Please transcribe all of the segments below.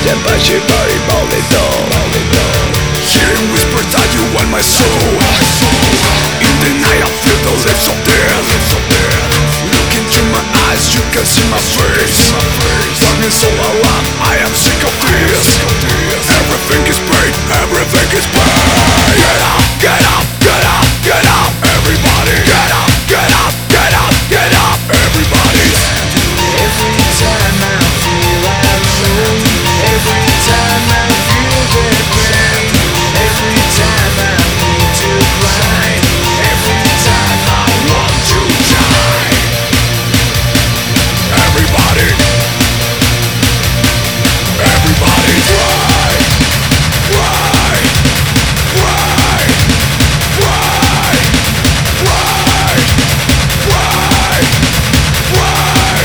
Body maldito. Hearing whispers that you want my soul. In the night I feel the lips of death. Look into my eyes, you can see my face. Darkness all around, I am sick of this. Everything is pain, everything is pain. Get up, get up, get up, get up. Everybody, get up, get up, get up, get up. Everybody. Every time I feel alone, every time I feel the pain, every time I need to cry, every time I want to die. Everybody, everybody cry, cry, cry, cry, cry, cry, cry,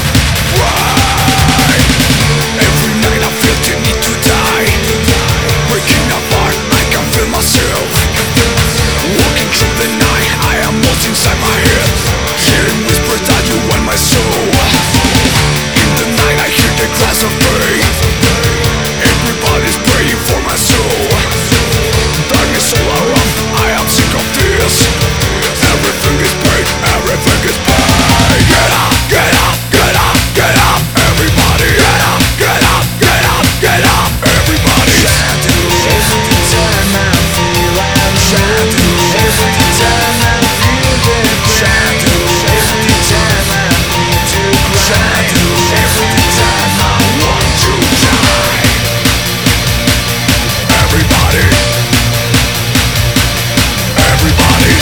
cry. Every night I feel the need to die. Breaking apart, I can feel myself. Walking through the night, I am lost inside my head. Hearing whispers that you want my soul. In the night I hear the cries of pain. Everybody's praying for my soul. Darkness all around, I am sick of this. Everything is pain, everything is pain. Get up, get up, get up, get up. Everybody, get up, get up, get up, get up. Everybody. Every time I feel alone, every time I feel the pain, every time I need to cry, every time I Want to die. Everybody, everybody.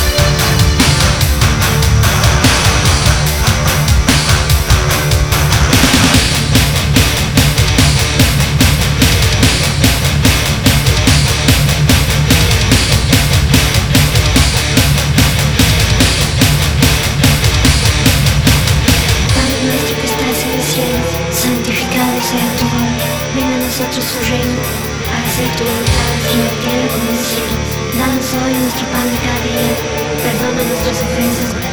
Padre nuestro que estás en el cielo, santificado sea tu nombre. Venga a nosotros su reino, hágase tu voluntad en la tierra como en el cielo. Danos hoy nuestro pan de cada día, perdona nuestras ofensas